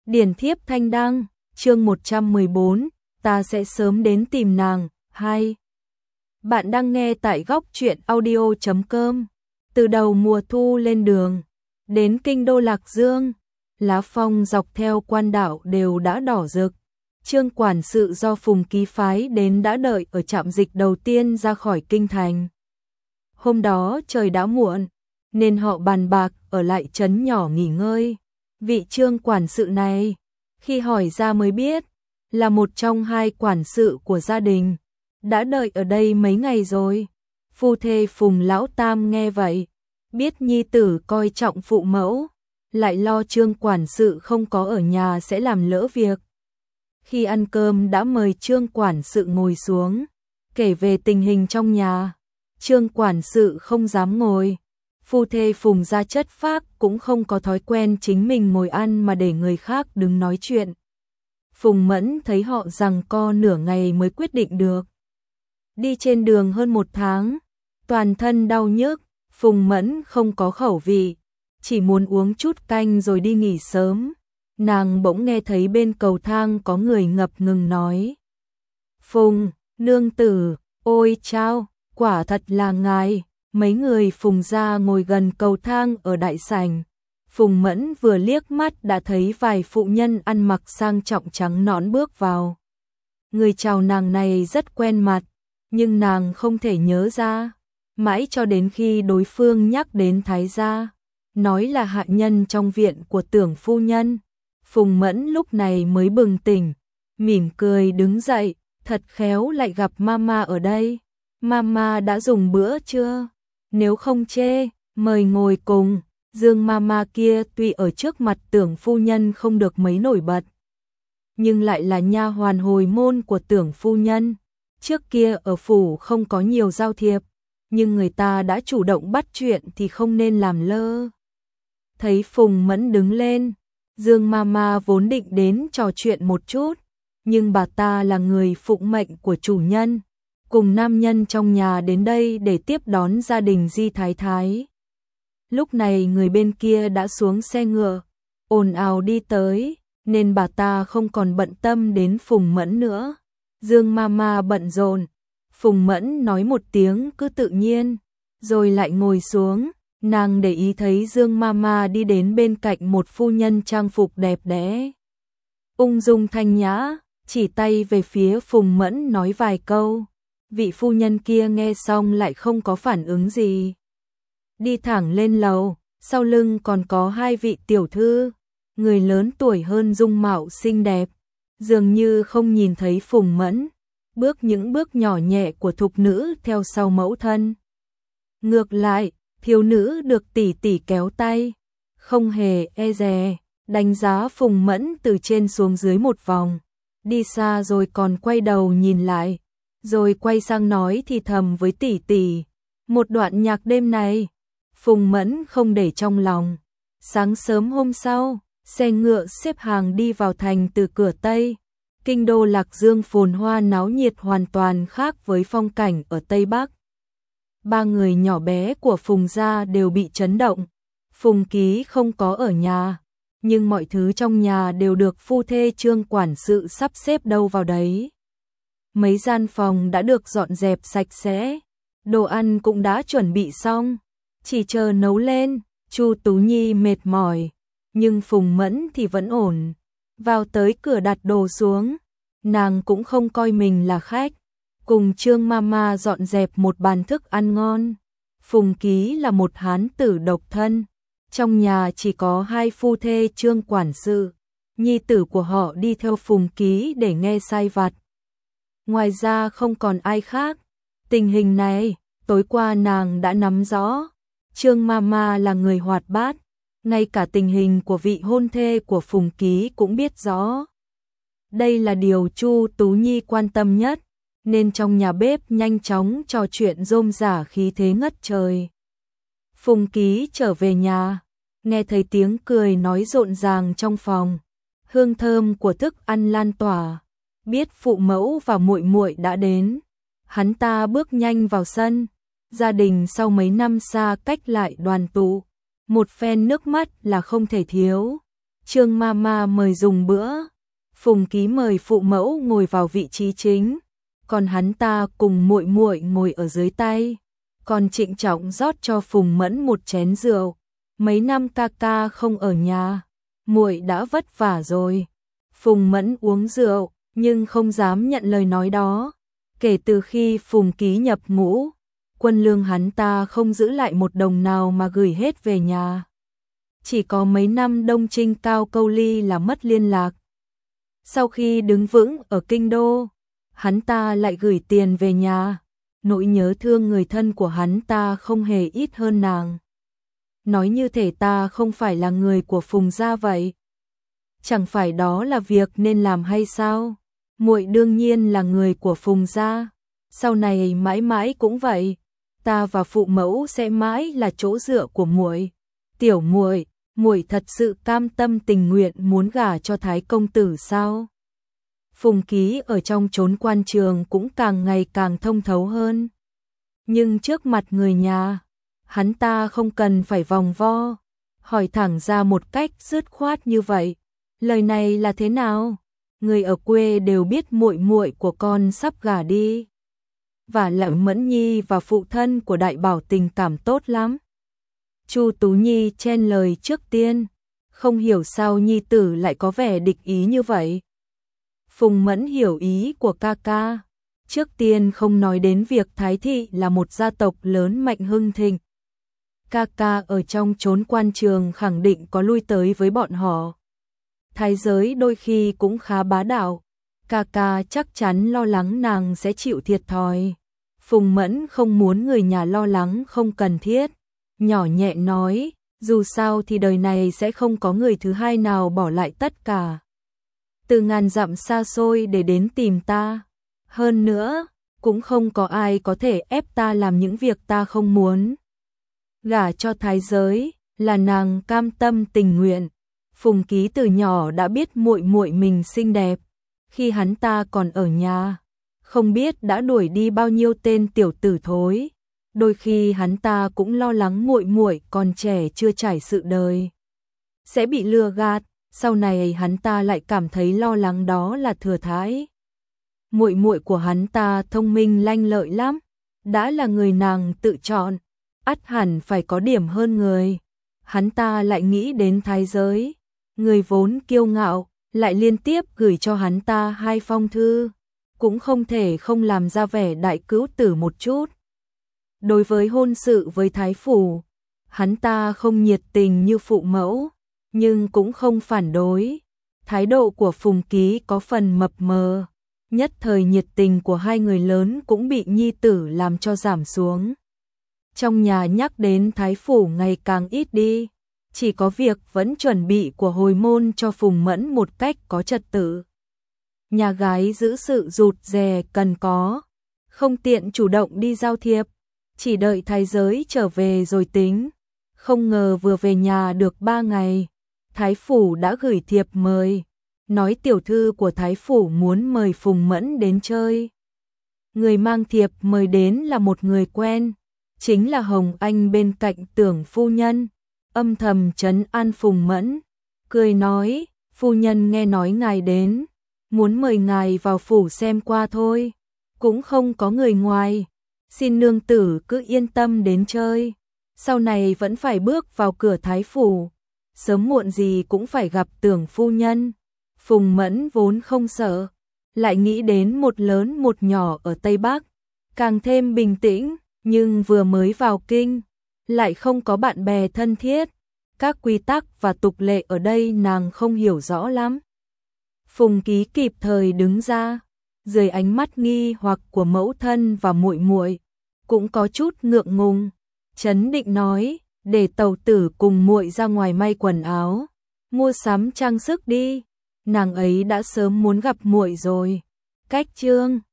Điển thiếp thanh đăng, chương 114, ta sẽ sớm đến tìm nàng. 2. Bạn đang nghe tại góc truyện audio.com. Từ đầu mùa thu lên đường, đến kinh đô Lạc Dương, lá phong dọc theo quan đạo đều đã đỏ rực. Trương quản sự do Phùng Ký phái đến đã đợi ở trạm dịch đầu tiên ra khỏi kinh thành. Hôm đó trời đã muộn, nên họ bàn bạc ở lại trấn nhỏ nghỉ ngơi. Vị Trương quản sự này, khi hỏi ra mới biết, là một trong hai quản sự của gia đình, đã đợi ở đây mấy ngày rồi. Phu thê Phùng Lão Tam nghe vậy, biết nhi tử coi trọng phụ mẫu, lại lo Trương quản sự không có ở nhà sẽ làm lỡ việc. Khi ăn cơm đã mời Trương quản sự ngồi xuống, kể về tình hình trong nhà. Trương quản sự không dám ngồi. Phu thê Phùng gia chất phác cũng không có thói quen chính mình ngồi ăn mà để người khác đứng nói chuyện. Phùng Mẫn thấy họ giằng co nửa ngày mới quyết định được. Đi trên đường hơn 1 tháng, toàn thân đau nhức, Phùng Mẫn không có khẩu vị, chỉ muốn uống chút canh rồi đi nghỉ sớm. Nàng bỗng nghe thấy bên cầu thang có người ngập ngừng nói: "Phùng, nương tử, ôi chao, quả thật là ngài." Mấy người Phùng gia ngồi gần cầu thang ở đại sảnh. Phùng Mẫn vừa liếc mắt đã thấy vài phụ nhân ăn mặc sang trọng trắng nõn bước vào. Người chào nàng này rất quen mặt, nhưng nàng không thể nhớ ra, mãi cho đến khi đối phương nhắc đến Thái gia, nói là hạ nhân trong viện của Tưởng phu nhân. Phùng Mẫn lúc này mới bừng tỉnh, mỉm cười đứng dậy, thật khéo lại gặp mama ở đây. Mama đã dùng bữa chưa? Nếu không chê, mời ngồi cùng. Dương mama kia tuy ở trước mặt Tưởng phu nhân không được mấy nổi bật, nhưng lại là nha hoàn hồi môn của Tưởng phu nhân. Trước kia ở phủ không có nhiều giao thiệp, nhưng người ta đã chủ động bắt chuyện thì không nên làm lơ. Thấy Phùng Mẫn đứng lên, Dương mama vốn định đến trò chuyện một chút, nhưng bà ta là người phụng mệnh của chủ nhân, cùng nam nhân trong nhà đến đây để tiếp đón gia đình Di Thái Thái. Lúc này người bên kia đã xuống xe ngựa, ồn ào đi tới, nên bà ta không còn bận tâm đến Phùng Mẫn nữa. Dương mama bận rộn, Phùng Mẫn nói một tiếng cứ tự nhiên, rồi lại ngồi xuống. Nàng để ý thấy Dương mama đi đến bên cạnh một phu nhân trang phục đẹp đẽ, ung dung thanh nhã, chỉ tay về phía Phùng Mẫn nói vài câu. Vị phu nhân kia nghe xong lại không có phản ứng gì, đi thẳng lên lầu. Sau lưng còn có 2 vị tiểu thư, người lớn tuổi hơn dung mạo xinh đẹp, dường như không nhìn thấy Phùng Mẫn, bước những bước nhỏ nhẹ của thục nữ theo sau mẫu thân. Ngược lại, thiếu nữ được tỷ tỷ kéo tay, không hề e dè, đánh giá Phùng Mẫn từ trên xuống dưới một vòng, đi xa rồi còn quay đầu nhìn lại, rồi quay sang nói thì thầm với tỷ tỷ: "Một đoạn nhạc đêm này." Phùng Mẫn không để trong lòng. Sáng sớm hôm sau, xe ngựa xếp hàng đi vào thành từ cửa Tây. Kinh đô Lạc Dương phồn hoa náo nhiệt hoàn toàn khác với phong cảnh ở Tây Bắc. 3 người nhỏ bé của Phùng gia đều bị chấn động. Phùng Ký không có ở nhà, nhưng mọi thứ trong nhà đều được phu thê Trương quản sự sắp xếp đâu vào đấy. Mấy gian phòng đã được dọn dẹp sạch sẽ, đồ ăn cũng đã chuẩn bị xong, chỉ chờ nấu lên. Chu Tú Nhi mệt mỏi, nhưng Phùng Mẫn thì vẫn ổn. Vào tới cửa đặt đồ xuống, nàng cũng không coi mình là khách, cùng Trương mama dọn dẹp một bàn thức ăn ngon. Phùng Ký là một hán tử độc thân, trong nhà chỉ có 2 phu thê Trương quản sự, nhi tử của họ đi theo Phùng Ký để nghe sai vặt. Ngoài ra không còn ai khác. Tình hình này, tối qua nàng đã nắm rõ. Trương mama là người hoạt bát, ngay cả tình hình của vị hôn thê của Phùng Ký cũng biết rõ. Đây là điều Chu Tú Nhi quan tâm nhất, nên trong nhà bếp nhanh chóng trò chuyện rôm rả khí thế ngất trời. Phùng Ký trở về nhà, nghe thấy tiếng cười nói rộn ràng trong phòng, hương thơm của thức ăn lan tỏa, biết phụ mẫu và muội muội đã đến. Hắn ta bước nhanh vào sân. Gia đình sau mấy năm xa cách lại đoàn tụ, một phen nước mắt là không thể thiếu. Trương Mama mời dùng bữa. Phùng Ký mời phụ mẫu ngồi vào vị trí chính, còn hắn ta cùng muội muội ngồi ở dưới tay, còn trịnh trọng rót cho Phùng Mẫn một chén rượu. Mấy năm ca ca không ở nhà, muội đã vất vả rồi. Phùng Mẫn uống rượu, nhưng không dám nhận lời nói đó. Kể từ khi Phùng Ký nhập ngũ, quân lương hắn ta không giữ lại một đồng nào mà gửi hết về nhà. Chỉ có mấy năm Đông Trinh Cao Câu Ly là mất liên lạc. Sau khi đứng vững ở kinh đô, hắn ta lại gửi tiền về nhà. Nỗi nhớ thương người thân của hắn ta không hề ít hơn nàng. Nói như thể ta không phải là người của Phùng gia vậy. Chẳng phải đó là việc nên làm hay sao? Muội đương nhiên là người của Phùng gia, sau này mãi mãi cũng vậy. Ta và phụ mẫu sẽ mãi là chỗ dựa của muội. Tiểu muội, muội thật sự cam tâm tình nguyện muốn gả cho Thái công tử sao? Phùng Ký ở trong chốn quan trường cũng càng ngày càng thông thấu hơn. Nhưng trước mặt người nhà, hắn ta không cần phải vòng vo, hỏi thẳng ra một cách dứt khoát như vậy. Lời này là thế nào? Người ở quê đều biết muội muội của con sắp gả đi. Và lại Mẫn Nhi và phụ thân của Đại Bảo tình cảm tốt lắm. Chu Tú Nhi chen lời trước tiên, không hiểu sao nhi tử lại có vẻ địch ý như vậy. Phùng Mẫn hiểu ý của ca ca. Trước tiên không nói đến việc Thái thị là một gia tộc lớn mạnh hưng thịnh. Ca ca ở trong chốn quan trường khẳng định có lui tới với bọn họ. Thái giới đôi khi cũng khá bá đạo. Ca ca chắc chắn lo lắng nàng sẽ chịu thiệt thòi. Phùng Mẫn không muốn người nhà lo lắng không cần thiết. Nhỏ nhẹ nói, dù sao thì đời này sẽ không có người thứ hai nào bỏ lại tất cả. Từ ngàn dặm xa xôi để đến tìm ta. Hơn nữa, cũng không có ai có thể ép ta làm những việc ta không muốn. Gả cho thái giới là nàng cam tâm tình nguyện. Phùng Ký từ nhỏ đã biết muội muội mình xinh đẹp. Khi hắn ta còn ở nhà, không biết đã đuổi đi bao nhiêu tên tiểu tử thối. Đôi khi hắn ta cũng lo lắng muội muội còn trẻ chưa trải sự đời sẽ bị lừa gạt, sau này hắn ta lại cảm thấy lo lắng đó là thừa thãi. Muội muội của hắn ta thông minh lanh lợi lắm, đã là người nàng tự chọn, ắt hẳn phải có điểm hơn người. Hắn ta lại nghĩ đến thái giới, người vốn kiêu ngạo, lại liên tiếp gửi cho hắn ta 2 phong thư, cũng không thể không làm ra vẻ đại cứu tử một chút. Đối với hôn sự với thái phủ, hắn ta không nhiệt tình như phụ mẫu, nhưng cũng không phản đối. Thái độ của Phùng Ký có phần mập mờ, nhất thời nhiệt tình của hai người lớn cũng bị nhi tử làm cho giảm xuống. Trong nhà nhắc đến thái phủ ngày càng ít đi, chỉ có việc vẫn chuẩn bị của hồi môn cho Phùng Mẫn một cách có trật tự. Nhà gái giữ sự rụt rè cần có, không tiện chủ động đi giao thiệp, chỉ đợi thái giới trở về rồi tính. Không ngờ vừa về nhà được 3 ngày, thái phủ đã gửi thiệp mời, nói tiểu thư của thái phủ muốn mời Phùng Mẫn đến chơi. Người mang thiệp mời đến là một người quen, chính là Hồng Anh bên cạnh Tưởng phu nhân, âm thầm trấn an Phùng Mẫn, cười nói, phu nhân nghe nói ngài đến, muốn mời ngài vào phủ xem qua thôi, cũng không có người ngoài, xin nương tử cứ yên tâm đến chơi, sau này vẫn phải bước vào cửa thái phủ, sớm muộn gì cũng phải gặp Tưởng phu nhân. Phùng Mẫn vốn không sợ, lại nghĩ đến một lớn một nhỏ ở Tây Bắc, càng thêm bình tĩnh, nhưng vừa mới vào kinh, lại không có bạn bè thân thiết, các quy tắc và tục lệ ở đây nàng không hiểu rõ lắm. Phùng Ký kịp thời đứng ra, dưới ánh mắt nghi hoặc của mẫu thân và muội muội, cũng có chút ngượng ngùng, trấn định nói, để tàu tử cùng muội ra ngoài may quần áo, mua sắm trang sức đi, nàng ấy đã sớm muốn gặp muội rồi. Cách chương